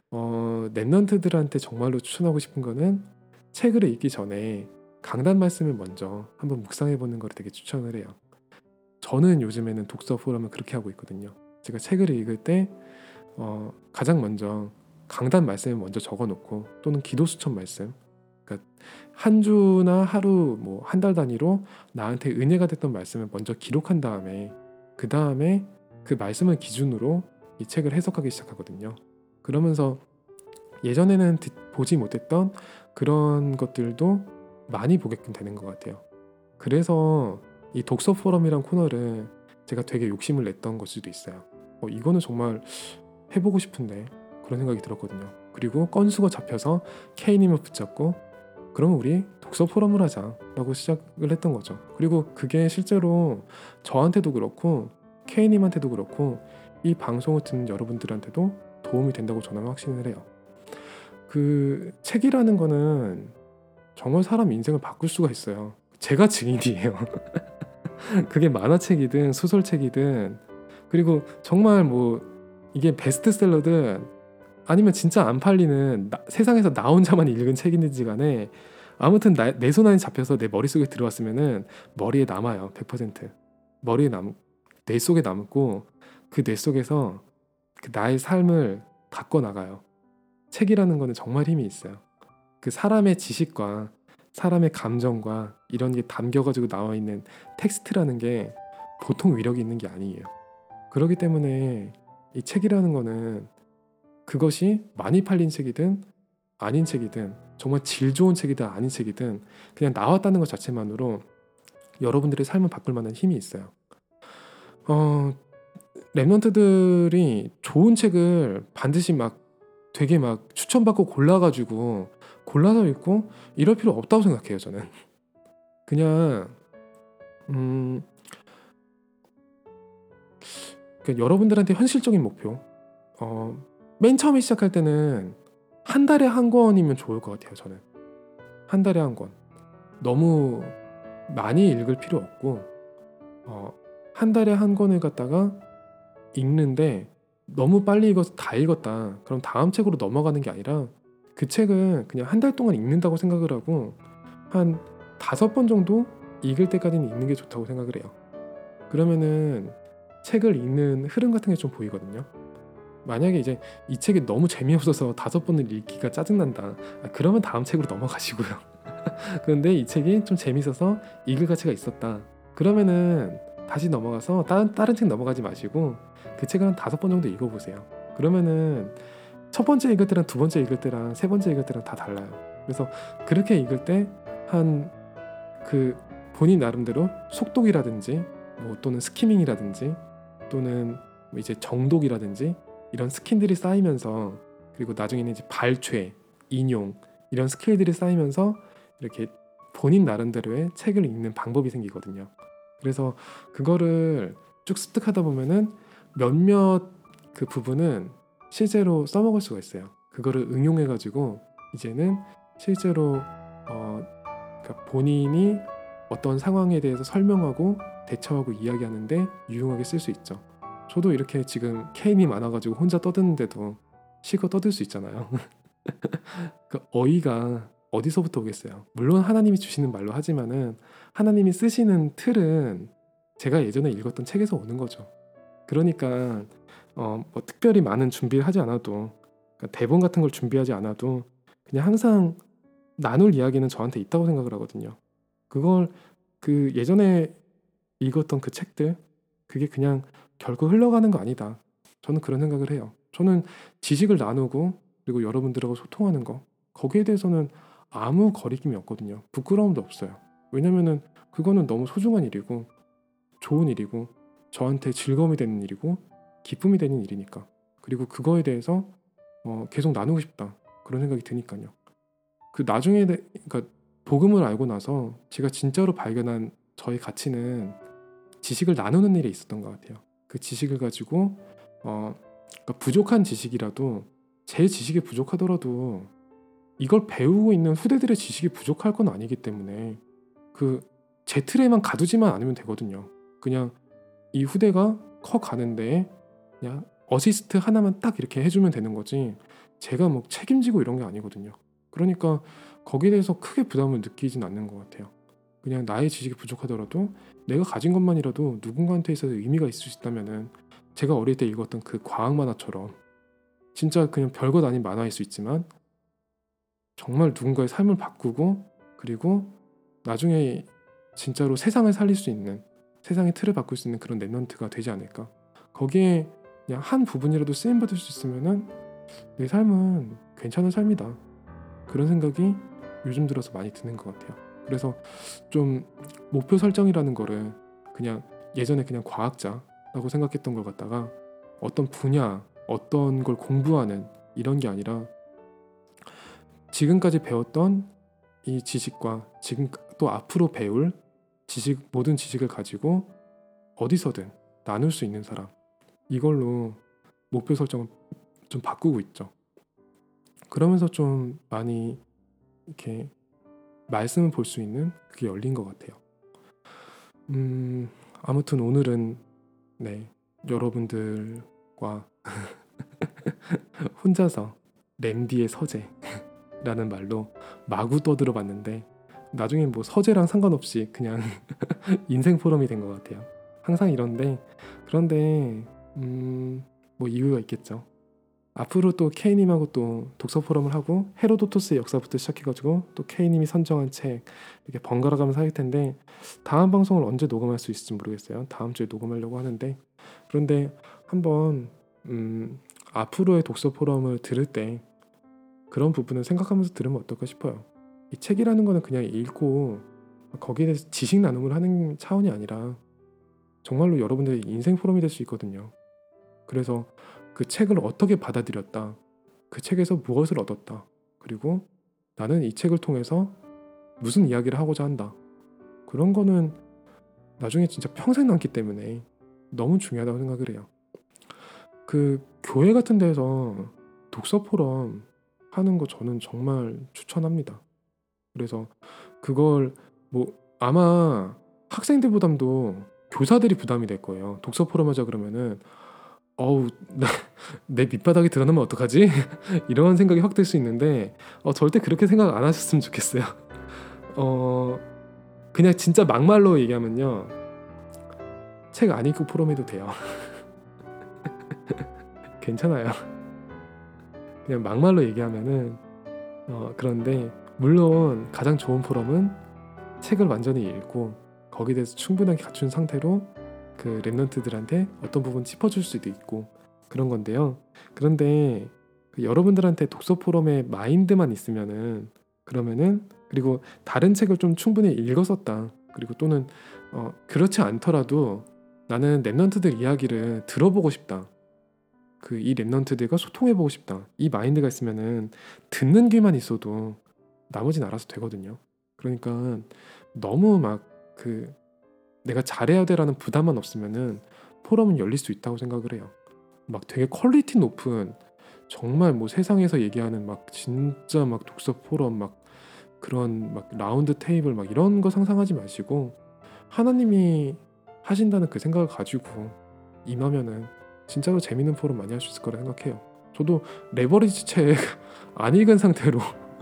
랩런트들한테 정말로 추천하고 싶은 거는 책을 읽기 전에 강단 말씀을 먼저 한번 묵상해보는 걸 되게 추천을 해요. 저는 요즘에는 독서 포럼을 그렇게 하고 있거든요. 제가 책을 읽을 때 가장 먼저 강단 말씀을 먼저 적어놓고, 또는 기도 수천 말씀, 그러니까 한 주나 하루, 뭐 한 달 단위로 나한테 은혜가 됐던 말씀을 먼저 기록한 다음에, 그 다음에 그 말씀을 기준으로 이 책을 해석하기 시작하거든요. 그러면서 예전에는 보지 못했던 그런 것들도 많이 보게끔 되는 것 같아요. 그래서 이 독서 포럼이란 코너를 제가 되게 욕심을 냈던 걸 수도 있어요. 이거는 정말 해보고 싶은데, 그런 생각이 들었거든요. 그리고 건수가 잡혀서 K님을 붙잡고 그러면 우리 독서 포럼을 하자 라고 시작을 했던 거죠. 그리고 그게 실제로 저한테도 그렇고 K님한테도 그렇고 이 방송을 듣는 여러분들한테도 도움이 된다고 저는 확신을 해요. 그 책이라는 거는 정말 사람 인생을 바꿀 수가 있어요. 제가 증인이에요. 그게 만화책이든 소설책이든, 그리고 정말 뭐 이게 베스트셀러든 아니면 진짜 안 팔리는 세상에서 나 혼자만 읽은 책이든지 간에, 아무튼 내 손 안에 잡혀서 내 머릿속에 들어왔으면은 머리에 남아요. 100%. 뇌 속에 남고, 그 뇌 속에서 그 나의 삶을 바꿔나가요. 책이라는 거는 정말 힘이 있어요. 그 사람의 지식과 사람의 감정과 이런 게 담겨가지고 나와 있는 텍스트라는 게 보통 위력이 있는 게 아니에요. 그렇기 때문에 이 책이라는 거는, 그것이 많이 팔린 책이든 아닌 책이든, 정말 질 좋은 책이든 아닌 책이든, 그냥 나왔다는 것 자체만으로 여러분들의 삶을 바꿀 만한 힘이 있어요. 랩런트들이 좋은 책을 반드시 되게 추천받고 골라서 읽고 이럴 필요 없다고 생각해요. 저는 그냥 여러분들한테 현실적인 목표, 맨 처음에 시작할 때는 한 달에 한 권이면 좋을 것 같아요. 저는 한 달에 한 권. 너무 많이 읽을 필요 없고 한 달에 한 권을 갖다가 읽는데 너무 빨리 읽어서 다 읽었다. 그럼 다음 책으로 넘어가는 게 아니라 그 책은 그냥 한 달 동안 읽는다고 생각을 하고 한 5번 정도 읽을 때까지는 읽는 게 좋다고 생각을 해요. 그러면은 책을 읽는 흐름 같은 게 좀 보이거든요. 만약에 이제 이 책이 너무 재미없어서 5번을 읽기가 짜증난다. 그러면 다음 책으로 넘어가시고요. 그런데 이 책이 좀 재밌어서 읽을 가치가 있었다. 그러면은 다시 넘어가서 다른 책 넘어가지 마시고 그 책을 한 5번 정도 읽어보세요. 그러면은 첫 번째 읽을 때랑 두 번째 읽을 때랑 세 번째 읽을 때랑 다 달라요. 그래서 그렇게 읽을 때 한 그 본인 나름대로 속독이라든지 뭐 또는 스키밍이라든지 또는 뭐 이제 정독이라든지 이런 스킬들이 쌓이면서 그리고 나중에는 이제 발췌, 인용 이런 스킬들이 쌓이면서 이렇게 본인 나름대로의 책을 읽는 방법이 생기거든요. 그래서 그거를 쭉 습득하다 보면은 몇몇 그 부분은 실제로 써먹을 수가 있어요. 그거를 응용해가지고 이제는 실제로 그러니까 본인이 어떤 상황에 대해서 설명하고 대처하고 이야기하는데 유용하게 쓸 수 있죠. 저도 이렇게 지금 케인이 많아가지고 혼자 떠드는데도 실컷 떠들 수 있잖아요. 그 어이가 어디서부터 오겠어요. 물론 하나님이 주시는 말로 하지만은 하나님이 쓰시는 틀은 제가 예전에 읽었던 책에서 오는 거죠. 그러니까 뭐 특별히 많은 준비를 하지 않아도 그러니까 대본 같은 걸 준비하지 않아도 그냥 항상 나눌 이야기는 저한테 있다고 생각을 하거든요. 그걸 그 예전에 읽었던 그 책들 그게 그냥 결코 흘러가는 거 아니다. 저는 그런 생각을 해요. 저는 지식을 나누고 그리고 여러분들하고 소통하는 거 거기에 대해서는 아무 거리낌이 없거든요. 부끄러움도 없어요. 왜냐면은 그거는 너무 소중한 일이고 좋은 일이고 저한테 즐거움이 되는 일이고 기쁨이 되는 일이니까. 그리고 그거에 대해서 계속 나누고 싶다. 그런 생각이 드니까요. 그 나중에 그러니까 복음을 알고 나서 제가 진짜로 발견한 저의 가치는 지식을 나누는 일에 있었던 것 같아요. 그 지식을 가지고 그러니까 부족한 지식이라도 제 지식이 부족하더라도 이걸 배우고 있는 후대들의 지식이 부족할 건 아니기 때문에 그 제 틀에만 가두지만 않으면 되거든요. 그냥 이 후대가 커 가는데 그냥 어시스트 하나만 딱 이렇게 해주면 되는 거지 제가 뭐 책임지고 이런 게 아니거든요. 그러니까 거기에 대해서 크게 부담을 느끼진 않는 것 같아요. 그냥 나의 지식이 부족하더라도 내가 가진 것만이라도 누군가한테 있어서 의미가 있을 수 있다면은 제가 어릴 때 읽었던 그 과학 만화처럼 진짜 그냥 별것 아닌 만화일 수 있지만 정말 누군가의 삶을 바꾸고 그리고 나중에 진짜로 세상을 살릴 수 있는 세상의 틀을 바꿀 수 있는 그런 랩런트가 되지 않을까. 거기에 그냥 한 부분이라도 쓰임받을 수 있으면은 내 삶은 괜찮은 삶이다. 그런 생각이 요즘 들어서 많이 드는 것 같아요. 그래서 좀 목표 설정이라는 거를 그냥 예전에 그냥 과학자라고 생각했던 걸 갖다가 어떤 분야, 어떤 걸 공부하는 이런 게 아니라 지금까지 배웠던 이 지식과 지금 또 앞으로 배울 지식 모든 지식을 가지고 어디서든 나눌 수 있는 사람 이걸로 목표 설정을 좀 바꾸고 있죠. 그러면서 좀 많이 이렇게 말씀을 볼 수 있는 그게 열린 것 같아요. 아무튼 오늘은 네 여러분들과 혼자서 랜디의 서재라는 말로 마구 떠들어 봤는데 나중에 뭐 서재랑 상관없이 그냥 인생 포럼이 된 것 같아요. 항상 이런데 그런데 뭐 이유가 있겠죠. 앞으로 또 K님하고 또 독서 포럼을 하고 헤로도토스의 역사부터 시작해가지고 또 K님이 선정한 책 이렇게 번갈아 가면서 할 텐데 다음 방송을 언제 녹음할 수 있을지 모르겠어요. 다음 주에 녹음하려고 하는데 그런데 한번 앞으로의 독서 포럼을 들을 때 그런 부분을 생각하면서 들으면 어떨까 싶어요. 이 책이라는 거는 그냥 읽고 거기에 대해서 지식 나눔을 하는 차원이 아니라 정말로 여러분들의 인생 포럼이 될 수 있거든요. 그래서 그 책을 어떻게 받아들였다. 그 책에서 무엇을 얻었다. 그리고 나는 이 책을 통해서 무슨 이야기를 하고자 한다. 그런 거는 나중에 진짜 평생 남기 때문에 너무 중요하다고 생각을 해요. 그 교회 같은 데서 독서 포럼 하는 거 저는 정말 추천합니다. 그래서 그걸 뭐 아마 학생들 부담도 교사들이 부담이 될 거예요. 독서 포럼 하자 그러면은 어우 내 밑바닥이 드러나면 어떡하지? 이런 생각이 확 들 수 있는데 절대 그렇게 생각 안 하셨으면 좋겠어요. 어 그냥 진짜 막말로 얘기하면요, 책 안 읽고 포럼 해도 돼요. 괜찮아요. 그냥 막말로 얘기하면은 그런데 물론 가장 좋은 포럼은 책을 완전히 읽고 거기에 대해서 충분하게 갖춘 상태로 그 랩런트들한테 어떤 부분 짚어줄 수도 있고 그런 건데요. 그런데 여러분들한테 독서 포럼의 마인드만 있으면은, 그러면은, 그리고 다른 책을 좀 충분히 읽었었다, 그리고 또는 그렇지 않더라도 나는 랩런트들 이야기를 들어보고 싶다, 그 이 랩런트들과 소통해보고 싶다, 이 마인드가 있으면은 듣는 귀만 있어도 나머지는 알아서 되거든요. 그러니까 너무 막 그 내가 잘해야 돼라는 부담만 없으면은 포럼은 열릴 수 있다고 생각을 해요. 막 되게 퀄리티 높은, 정말 뭐 세상에서 얘기하는 막 진짜 막 독서 포럼, 막 그런 막 라운드 테이블 막 이런 거 상상하지 마시고 하나님이 하신다는 그 생각을 가지고 임하면은 진짜로 재밌는 포럼 많이 할 수 있을 거라 생각해요. 저도 레버리지 책 안 읽은 상태로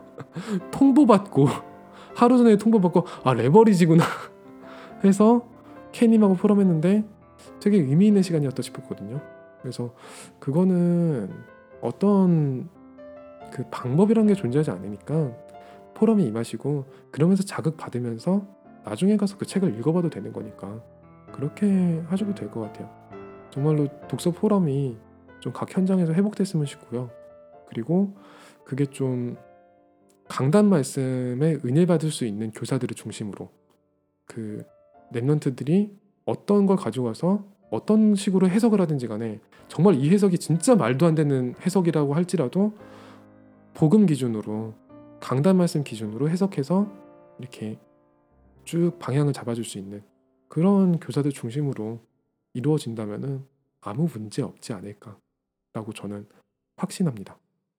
통보받고 하루 전에 통보받고 레버리지구나 해서 케이님하고 포럼 했는데 되게 의미 있는 시간이었다 싶었거든요. 그래서 그거는 어떤 그 방법이라는 게 존재하지 않으니까 포럼에 임하시고 그러면서 자극 받으면서 나중에 가서 그 책을 읽어봐도 되는 거니까 그렇게 하셔도 될 것 같아요. 정말로 독서 포럼이 좀 각 현장에서 회복됐으면 싶고요. 그리고 그게 좀 강단 말씀에 은혜 받을 수 있는 교사들을 중심으로 그 랩런트들이 어떤 걸 가져와서 어떤 식으로 해석을 하든지 간에 정말 이 해석이 진짜 말도 안 되는 해석이라고 할지라도 복음 기준으로, 강단 말씀 기준으로 해석해서 이렇게 쭉 방향을 잡아줄 수 있는 그런 교사들 중심으로 이루어진다면은 아무 문제 없지 않을까라고 저는 확신합니다.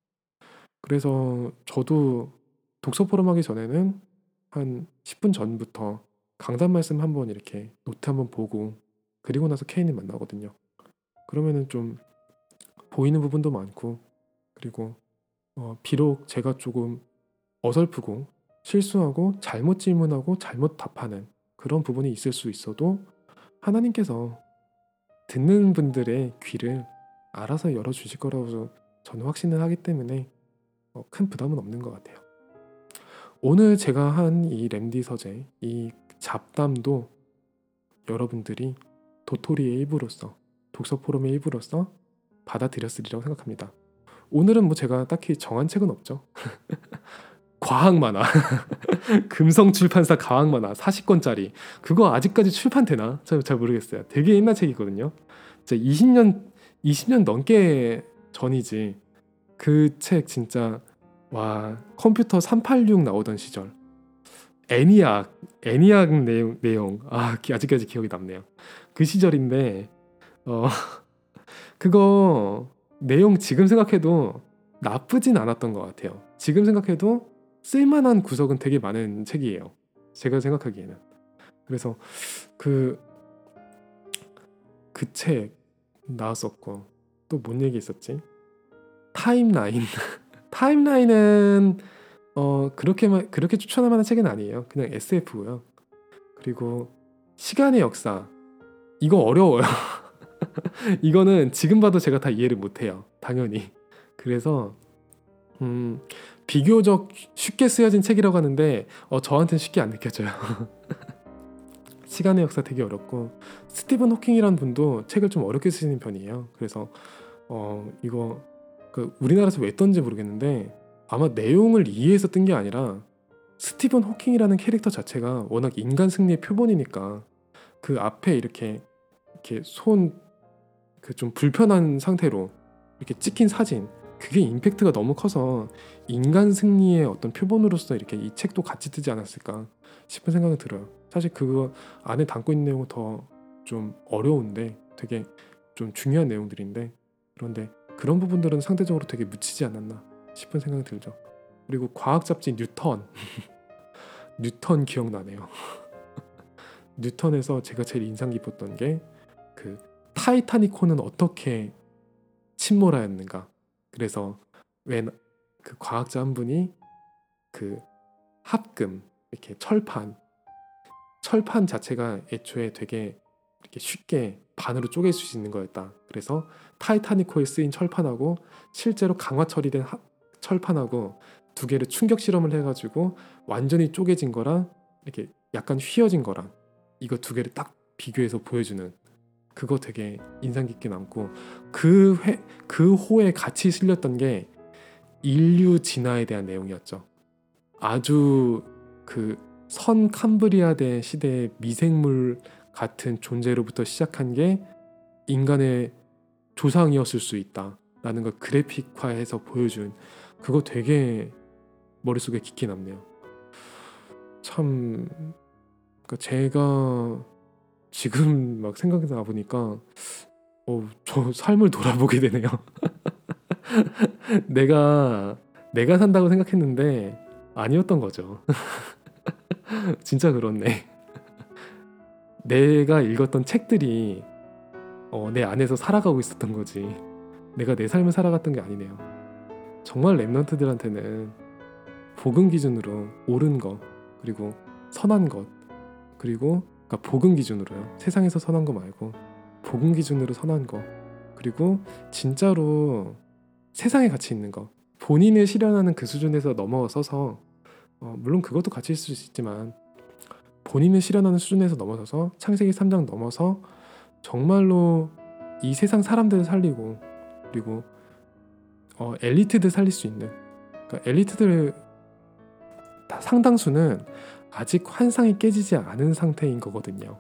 그래서 저도 독서 포럼 하기 전에는 한 10분 전부터 강단 말씀 한번 이렇게 노트 한번 보고 그리고 나서 케인을 만나거든요. 그러면은 좀 보이는 부분도 많고, 그리고 비록 제가 조금 어설프고 실수하고 잘못 질문하고 잘못 답하는 그런 부분이 있을 수 있어도 하나님께서 듣는 분들의 귀를 알아서 열어주실 거라고 저는 확신을 하기 때문에 큰 부담은 없는 것 같아요. 오늘 제가 한 이 램디 서재, 이 잡담도 여러분들이 도토리의 일부로서, 독서 포럼의 일부로서 받아들였으리라고 생각합니다. 오늘은 뭐 제가 딱히 정한 책은 없죠. 과학 만화, 금성출판사 과학 만화 40권짜리, 그거 아직까지 출판되나? 잘 모르겠어요. 되게 옛날 책이거든요. 진짜 20년 넘게 전이지. 그 책 진짜, 와, 컴퓨터 386 나오던 시절, 애니악 내용 아직까지 기억이 남네요. 그 시절인데 그거 내용 지금 생각해도 나쁘진 않았던 것 같아요. 지금 생각해도 쓸만한 구석은 되게 많은 책이에요, 제가 생각하기에는. 그래서 그 책 나왔었고, 또 뭔 얘기 있었지? 타임라인. 타임라인은 그렇게 추천할 만한 책은 아니에요. 그냥 SF고요. 그리고 시간의 역사, 이거 어려워요. 이거는 지금 봐도 제가 다 이해를 못해요, 당연히. 그래서 비교적 쉽게 쓰여진 책이라고 하는데 저한테는 쉽게 안 느껴져요. 시간의 역사 되게 어렵고, 스티븐 호킹이라는 분도 책을 좀 어렵게 쓰시는 편이에요. 그래서 이거 우리나라에서 왜 떴는지 모르겠는데 아마 내용을 이해해서 뜬 게 아니라 스티븐 호킹이라는 캐릭터 자체가 워낙 인간 승리의 표본이니까 그 앞에 이렇게 손 그 좀 불편한 상태로 이렇게 찍힌 사진, 그게 임팩트가 너무 커서 인간 승리의 어떤 표본으로서 이렇게 이 책도 같이 뜨지 않았을까 싶은 생각이 들어요. 사실 그거 안에 담고 있는 내용은 더 좀 어려운데 되게 좀 중요한 내용들인데, 그런데 그런 부분들은 상대적으로 되게 묻히지 않았나 싶은 생각이 들죠. 그리고 과학 잡지 뉴턴 뉴턴 기억나네요. 뉴턴에서 제가 제일 인상 깊었던 게 그 타이타닉호는 어떻게 침몰하였는가. 그래서 웬 그 과학자 한 분이 그 합금 이렇게 철판 자체가 애초에 되게 이렇게 쉽게 반으로 쪼갤 수 있는 거였다. 그래서 타이타닉호에 쓰인 철판하고 실제로 강화 처리된 철판하고 두 개를 충격 실험을 해가지고 완전히 쪼개진 거랑 이렇게 약간 휘어진 거랑 이거 두 개를 딱 비교해서 보여주는 그거 되게 인상 깊게 남고 그 호에 같이 실렸던 게 인류 진화에 대한 내용이었죠. 아주 그 선 캄브리아대 시대의 미생물 같은 존재로부터 시작한 게 인간의 조상이었을 수 있다라는 걸 그래픽화해서 보여준 그거 되게 머릿속에 깊게 남네요. 참 그러니까 제가 지금 막 생각이 나 보니까 저 삶을 돌아보게 되네요. 내가 산다고 생각했는데 아니었던 거죠. 진짜 그렇네. 내가 읽었던 책들이 내 안에서 살아가고 있었던 거지. 내가 내 삶을 살아갔던 게 아니네요. 정말 랩런트들한테는 복음 기준으로 옳은 것 그리고 선한 것 그리고 그러니까 복음 기준으로요. 세상에서 선한 거 말고 복음 기준으로 선한 거 그리고 진짜로 세상에 가치 있는 거 본인을 실현하는 그 수준에서 넘어서서 물론 그것도 가치 있을 수 있지만 본인을 실현하는 수준에서 넘어서서 창세기 3장 넘어서 정말로 이 세상 사람들을 살리고 그리고 엘리트들 살릴 수 있는 그러니까 엘리트들 상당수는 아직 환상이 깨지지 않은 상태인 거거든요.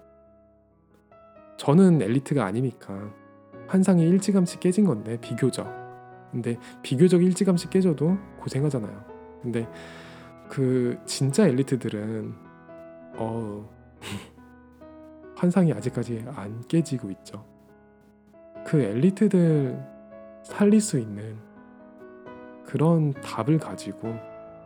저는 엘리트가 아니니까 환상이 일찌감치 깨진 건데 비교적 근데 비교적 일찌감치 깨져도 고생하잖아요. 근데 그 진짜 엘리트들은 환상이 아직까지 안 깨지고 있죠. 그 엘리트들 살릴 수 있는 그런 답을 가지고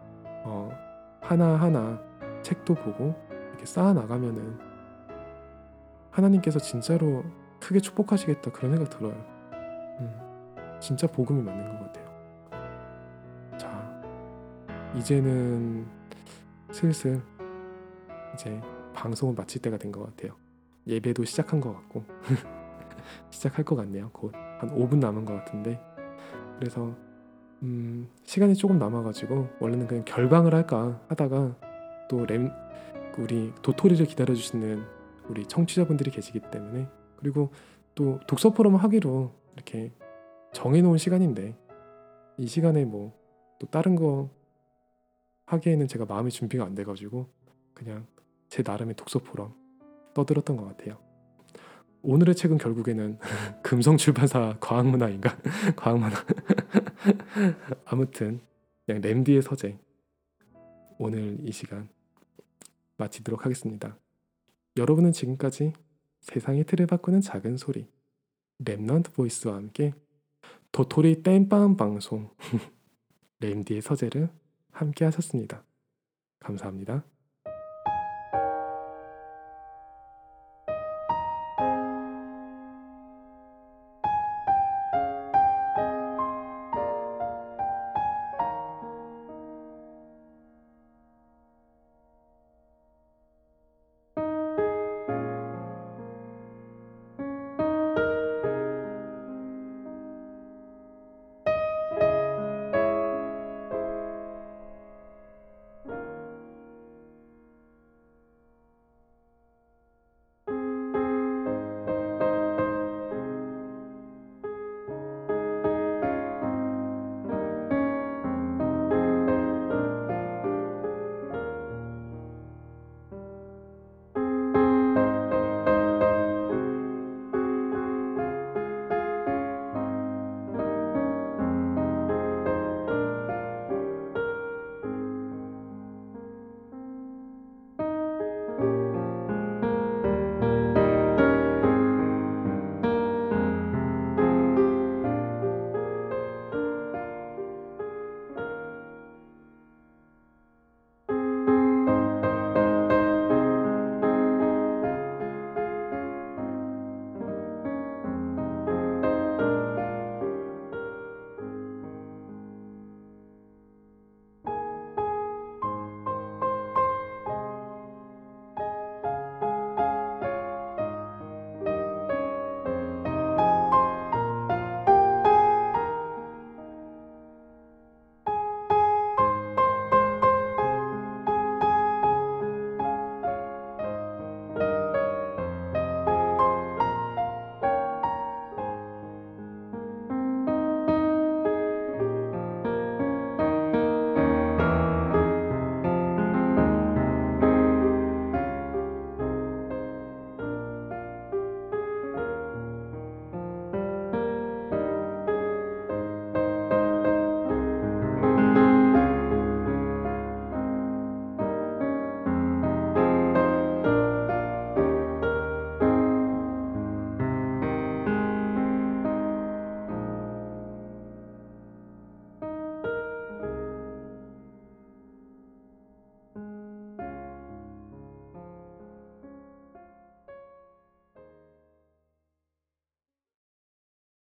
하나하나 책도 보고 이렇게 쌓아 나가면은 하나님께서 진짜로 크게 축복하시겠다 그런 생각 들어요. 진짜 복음이 맞는 것 같아요. 자, 이제는 슬슬 이제 방송을 마칠 때가 된 것 같아요. 예배도 시작한 것 같고 시작할 것 같네요. 곧 한 5분 남은 것 같은데 그래서 시간이 조금 남아가지고 원래는 그냥 결방을 할까 하다가 또 우리 도토리를 기다려주시는 우리 청취자분들이 계시기 때문에 그리고 또 독서 포럼 하기로 이렇게 정해놓은 시간인데 이 시간에 뭐 또 다른 거 하기에는 제가 마음의 준비가 안 돼가지고 그냥 제 나름의 독서 포럼 떠들었던 것 같아요. 오늘의 책은 결국에는 금성출판사 과학문화인가? 과학문화 아무튼 그냥 램디의 서재 오늘 이 시간 마치도록 하겠습니다. 여러분은 지금까지 세상의 틀을 바꾸는 작은 소리 랩넌트 보이스와 함께 도토리 땜빵 방송 램디의 서재를 함께 하셨습니다. 감사합니다.